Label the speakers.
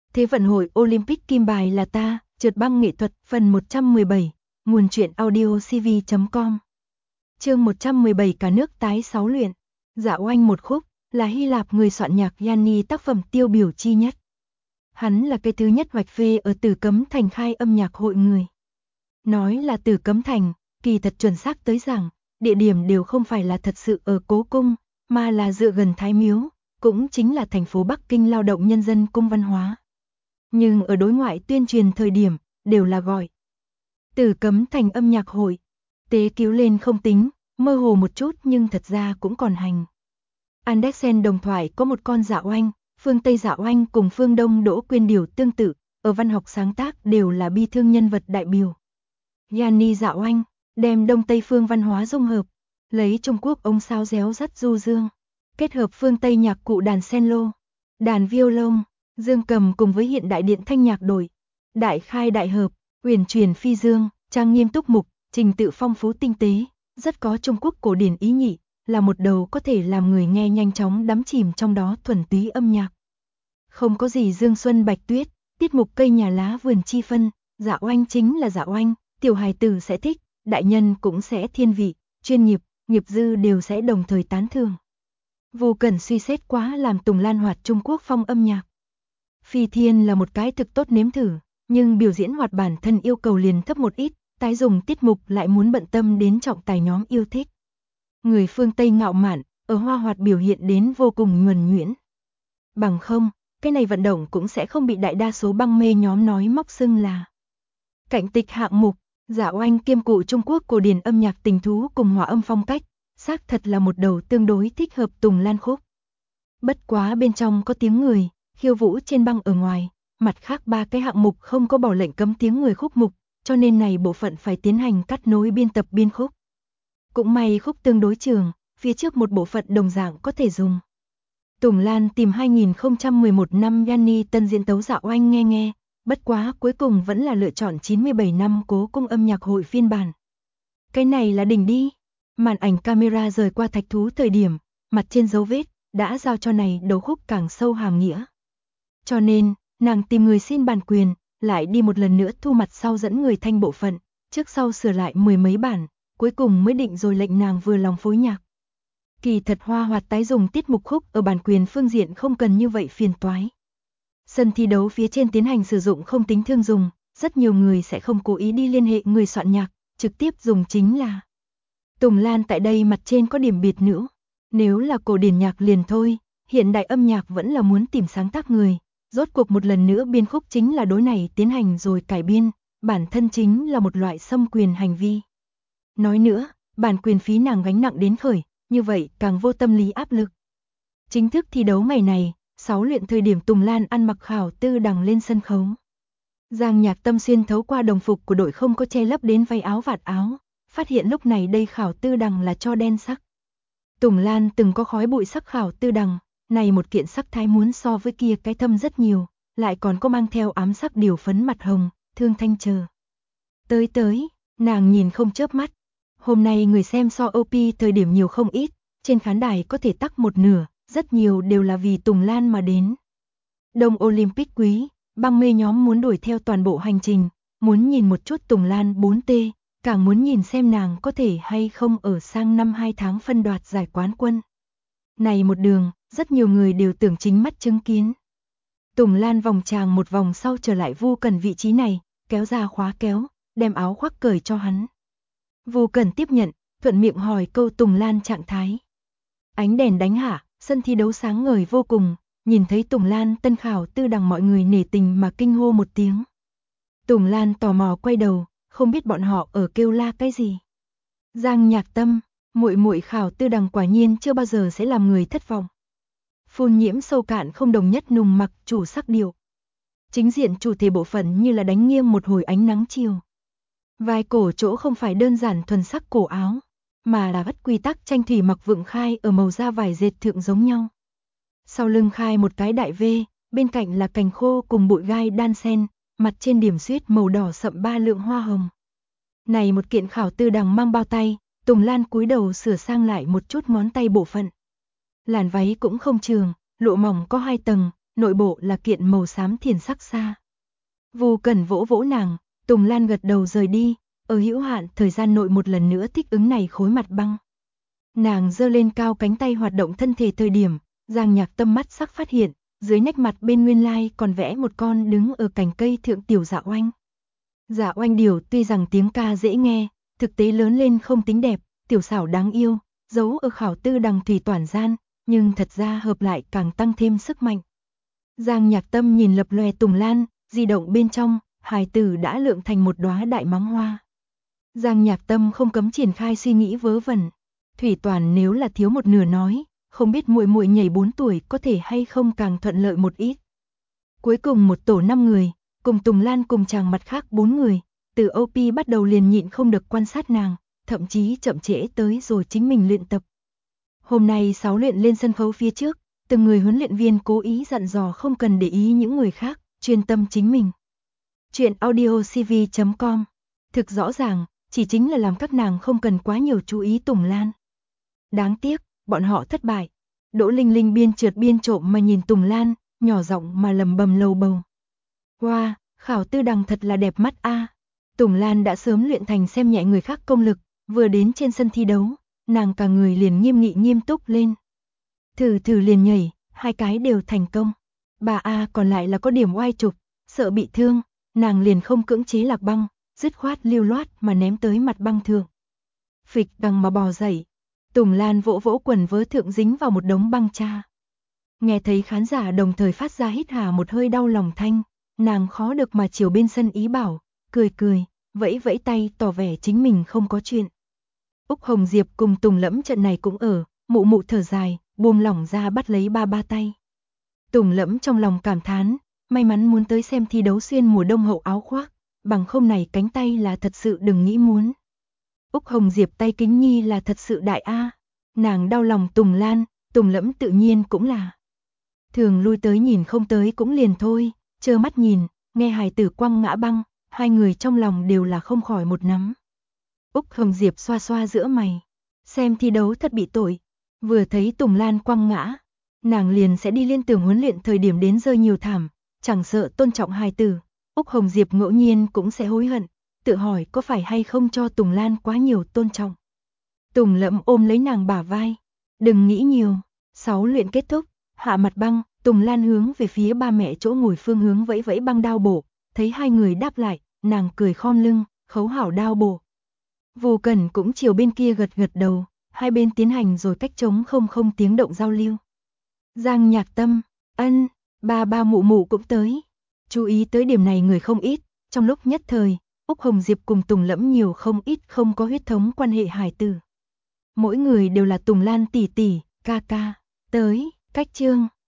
Speaker 1: Thế vận hội Olympic kim bài là ta, trượt băng nghệ thuật, phần 117, nguồn truyện audio cv.com. Chương 117 cả nước tái 6 luyện. Dạ oanh một khúc, là Hy Lạp người soạn nhạc Yanni tác phẩm tiêu biểu chi nhất. Hắn là cái thứ nhất hoạch phê ở Tử Cấm Thành khai âm nhạc hội người. Nói là Tử Cấm Thành, kỳ thật chuẩn xác tới rằng, địa điểm đều không phải là thật sự ở Cố Cung, mà là dựa gần Thái Miếu, cũng chính là thành phố Bắc Kinh lao động nhân dân cung văn hóa. Nhưng ở đối ngoại tuyên truyền thời điểm, đều là gọi Tử Cấm Thành âm nhạc hội. Tế cứu lên không tính, mơ hồ một chút nhưng thật ra cũng còn hành. Andersen đồng thoại có một con Dạ Oanh, phương Tây Dạ Oanh cùng phương Đông Đỗ Quyên Điểu tương tự, ở văn học sáng tác đều là bi thương nhân vật đại biểu. Yanni Dạ Oanh, đem Đông Tây phương văn hóa dung hợp, lấy Trung Quốc ống sáo réo rắt du dương, kết hợp phương Tây nhạc cụ đàn cello, đàn violon, dương cầm cùng với hiện đại điện thanh nhạc đổi, đại khai đại hợp, uyển chuyển phi dương, trang nghiêm túc mục, trình tự phong phú tinh tế, rất có Trung Quốc cổ điển ý nhị, là một đầu có thể làm người nghe nhanh chóng đắm chìm trong đó thuần túy âm nhạc. Không có gì dương xuân bạch tuyết, tiết mục cây nhà lá vườn chi phân, Dạ Oanh chính là Dạ Oanh, tiểu hài tử sẽ thích, đại nhân cũng sẽ thiên vị, chuyên nghiệp, nghiệp dư đều sẽ đồng thời tán thưởng. Vô cần suy xét quá làm Tùng Lan hoạt Trung Quốc phong âm nhạc. Phi Thiên là một cái thực tốt nếm thử, nhưng biểu diễn hoạt bản thân yêu cầu liền thấp một ít, tái dùng tiết mục lại muốn bận tâm đến trọng tài nhóm yêu thích. Người phương Tây ngạo mạn, ở hoa hoạt biểu hiện đến vô cùng nhuần nhuyễn. Bằng không, cái này vận động cũng sẽ không bị đại đa số băng mê nhóm nói móc xưng là cảnh tịch hạng mục. Dạ Oanh kiêm cụ Trung Quốc cổ điển âm nhạc tình thú cùng hòa âm phong cách, xác thật là một đầu tương đối thích hợp Tùng Lan khúc. Bất quá bên trong có tiếng người, khiêu vũ trên băng ở ngoài, mặt khác ba cái hạng mục không có bỏ lệnh cấm tiếng người khúc mục, cho nên này bộ phận phải tiến hành cắt nối biên tập biên khúc. Cũng may khúc tương đối trường, phía trước một bộ phận đồng dạng có thể dùng. Tùng Lan tìm 2011 năm Yanni tân diễn tấu Dạ Oanh nghe, bất quá cuối cùng vẫn là lựa chọn 97 năm Cố Cung âm nhạc hội phiên bản. Cái này là đỉnh đi. Màn ảnh camera rời qua thạch thú thời điểm, mặt trên dấu vết, đã giao cho này đấu khúc càng sâu hàm nghĩa. Cho nên, nàng tìm người xin bản quyền, lại đi một lần nữa thu mặt sau dẫn người thanh bộ phận, trước sau sửa lại mười mấy bản, cuối cùng mới định rồi lệnh nàng vừa lòng phối nhạc. Kỳ thật hoa hoạt tái dùng tiết mục khúc ở bản quyền phương diện không cần như vậy phiền toái. Sân thi đấu phía trên tiến hành sử dụng không tính thương dùng, rất nhiều người sẽ không cố ý đi liên hệ người soạn nhạc, trực tiếp dùng chính là. Tùng Lan tại đây mặt trên có điểm biệt nữ, nếu là cổ điển nhạc liền thôi, hiện đại âm nhạc vẫn là muốn tìm sáng tác người, rốt cuộc một lần nữa biên khúc chính là đối này tiến hành rồi cải biên, bản thân chính là một loại xâm quyền hành vi. Nói nữa, bản quyền phí nàng gánh nặng đến khởi, như vậy càng vô tâm lý áp lực. Chính thức thi đấu ngày này, 6 luyện thời điểm Tùng Lan ăn mặc khảo tư đằng lên sân khấu. Giang Nhạc Tâm xuyên thấu qua đồng phục của đội không có che lấp đến váy áo vạt áo, phát hiện lúc này đây khảo tư đằng là cho đen sắc. Tùng Lan từng có khói bụi sắc khảo tư đằng, này một kiện sắc thái muốn so với kia cái thâm rất nhiều, lại còn có mang theo ám sắc điều phấn mặt hồng, thương thanh chờ. Tới, nàng nhìn không chớp mắt. Hôm nay người xem so OP thời điểm nhiều không ít, trên khán đài có thể tắc một nửa, rất nhiều đều là vì Tùng Lan mà đến. Đông Olympic quý, băng mê nhóm muốn đuổi theo toàn bộ hành trình, muốn nhìn một chút Tùng Lan 4T, càng muốn nhìn xem nàng có thể hay không ở sang năm 2 tháng phân đoạt giải quán quân. Này một đường, rất nhiều người đều tưởng chính mắt chứng kiến. Tùng Lan vòng tràng một vòng sau trở lại Vu Cần vị trí này, kéo ra khóa kéo, đem áo khoác cởi cho hắn. Vu Cần tiếp nhận, thuận miệng hỏi câu Tùng Lan trạng thái. Ánh đèn đánh hạ, sân thi đấu sáng ngời vô cùng, nhìn thấy Tùng Lan tân khảo tư đằng mọi người nể tình mà kinh hô một tiếng. Tùng Lan tò mò quay đầu, không biết bọn họ ở kêu la cái gì. Giang Nhạc Tâm, muội khảo tư đằng quả nhiên chưa bao giờ sẽ làm người thất vọng. Phun Nhiễm sâu cạn không đồng nhất nùng mặc chủ sắc điệu. Chính diện chủ thể bộ phận như là đánh nghiêng một hồi ánh nắng chiều. Vai cổ chỗ không phải đơn giản thuần sắc cổ áo, mà là vắt quy tắc tranh thủy mặc vượng khai ở màu da vải dệt thượng giống nhau. Sau lưng khai một cái đại V, bên cạnh là cành khô cùng bụi gai đan xen, mặt trên điểm xuyết màu đỏ sậm 3 lượng hoa hồng. Này một kiện khảo tư đằng mang bao tay, Tùng Lan cúi đầu sửa sang lại một chút ngón tay bộ phận. Làn váy cũng không trường, lụa mỏng có 2 tầng, nội bộ là kiện màu xám thiền sắc xa. Vô Cần vỗ vỗ nàng, Tùng Lan gật đầu rời đi, ở hữu hạn thời gian nội một lần nữa thích ứng này khối mặt băng. Nàng giơ lên cao cánh tay hoạt động thân thể thời điểm, Giang Nhạc Tâm mắt sắc phát hiện, dưới nách mặt bên nguyên lai còn vẽ một con đứng ở cành cây thượng tiểu Dạ Oanh. Dạ Oanh điểu tuy rằng tiếng ca dễ nghe, thực tế lớn lên không tính đẹp, tiểu xảo đáng yêu, giấu ở khảo tư đằng thủy toản gian, nhưng thật ra hợp lại càng tăng thêm sức mạnh. Giang Nhạc Tâm nhìn lập lòe Tùng Lan, di động bên trong, hài tử đã lượng thành một đóa đại mắng hoa. Giang Nhạc Tâm không cấm triển khai suy nghĩ vớ vẩn. Thủy Toàn nếu là thiếu một nửa nói, không biết muội muội nhảy 4 tuổi có thể hay không càng thuận lợi một ít. Cuối cùng một tổ 5 người, cùng Tùng Lan cùng chàng mặt khác 4 người, từ OP bắt đầu liền nhịn không được quan sát nàng, thậm chí chậm trễ tới rồi chính mình luyện tập. Hôm nay 6 luyện lên sân khấu phía trước, từng người huấn luyện viên cố ý dặn dò không cần để ý những người khác, chuyên tâm chính mình. Chuyện audiocv.com. Thực rõ ràng, chỉ chính là làm các nàng không cần quá nhiều chú ý Tùng Lan. Đáng tiếc, bọn họ thất bại. Đỗ Linh Linh biên trượt biên trộm mà nhìn Tùng Lan, nhỏ giọng mà lầm bầm lầu bầu. Wow, khảo tư đằng thật là đẹp mắt a. Tùng Lan đã sớm luyện thành xem nhẹ người khác công lực, vừa đến trên sân thi đấu, nàng cả người liền nghiêm nghị nghiêm túc lên. Thử liền nhảy, 2 cái đều thành công. Bà A còn lại là có điểm oai trục, sợ bị thương, nàng liền không cưỡng chế lạc băng, dứt khoát lưu loát mà ném tới mặt băng thượng. Phịch đằng mà bò dậy, Tùng Lan vỗ vỗ quần vớ thượng dính vào một đống băng cha. Nghe thấy khán giả đồng thời phát ra hít hà một hơi đau lòng thanh, nàng khó được mà chiều bên sân ý bảo, cười, vẫy vẫy tay tỏ vẻ chính mình không có chuyện. Úc Hồng Diệp cùng Tùng Lẫm trận này cũng ở, mụ mụ thở dài, buông lỏng ra bắt lấy ba tay. Tùng Lẫm trong lòng cảm thán, may mắn muốn tới xem thi đấu xuyên mùa đông hậu áo khoác, bằng không này cánh tay là thật sự đừng nghĩ muốn. Úc Hồng Diệp tay kính nhi là thật sự đại a, nàng đau lòng Tùng Lan, Tùng Lẫm tự nhiên cũng là. Thường lui tới nhìn không tới cũng liền thôi, trơ mắt nhìn, nghe hài tử quăng ngã băng, hai người trong lòng đều là không khỏi một nắm. Úc Hồng Diệp xoa xoa giữa mày, xem thi đấu thật bị tội, vừa thấy Tùng Lan quăng ngã, nàng liền sẽ đi liên tưởng huấn luyện thời điểm đến rơi nhiều thảm, chẳng sợ tôn trọng hài tử. Úc Hồng Diệp ngẫu nhiên cũng sẽ hối hận, tự hỏi có phải hay không cho Tùng Lan quá nhiều tôn trọng. Tùng Lẫm ôm lấy nàng bả vai, đừng nghĩ nhiều. 6 luyện kết thúc, hạ mặt băng, Tùng Lan hướng về phía ba mẹ chỗ ngồi phương hướng vẫy vẫy băng đao bổ, thấy hai người đáp lại, nàng cười khom lưng, khấu hảo đao bổ. Vô Cần cũng chiều bên kia gật đầu, hai bên tiến hành rồi cách trống không tiếng động giao lưu. Giang Nhạc Tâm, ân, ba mụ mụ cũng tới. Chú ý tới điểm này người không ít, trong lúc nhất thời, Úc Hồng Diệp cùng Tùng Lẫm nhiều không ít không có huyết thống quan hệ hài tử. Mỗi người đều là Tùng Lan tỷ tỷ, ca ca, tới, cách chương.